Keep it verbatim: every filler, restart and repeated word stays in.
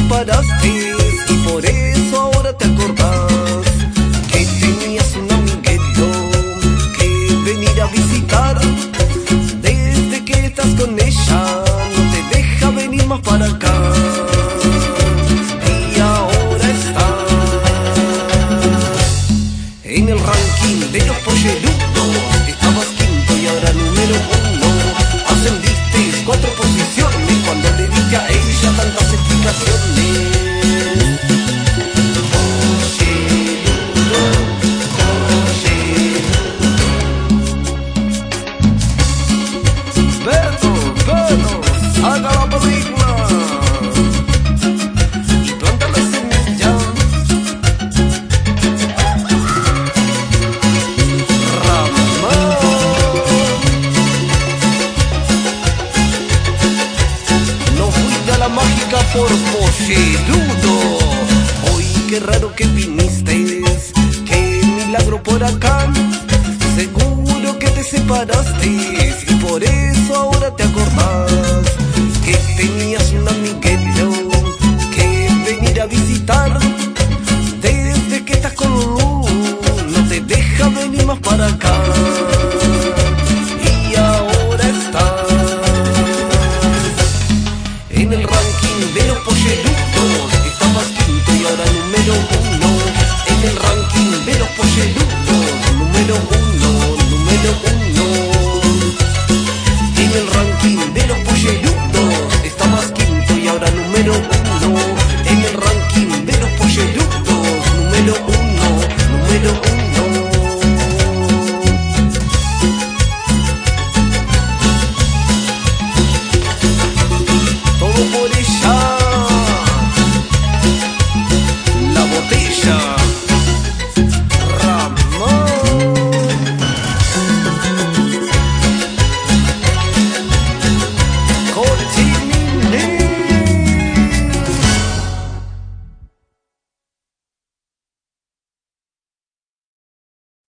separaste y por eso ahora te acordás que tenías un amiguito que venir a visitar. Desde que estás con ella no te deja venir más para acá. Y ahora estás en el ranking de los pollerudos. Estabas quinto y ahora número uno. Ascendiste cuatro posiciones cuando le diste a ella tantas explicaciones. Beto, Beto, haga la película y planta la semilla. Ramón, no fuiste a la mágica por pollerudo. Hoy qué raro que viniste, qué milagro por acá. Seguro que te separaste y por eso ahora te acordás que tenías un amiguito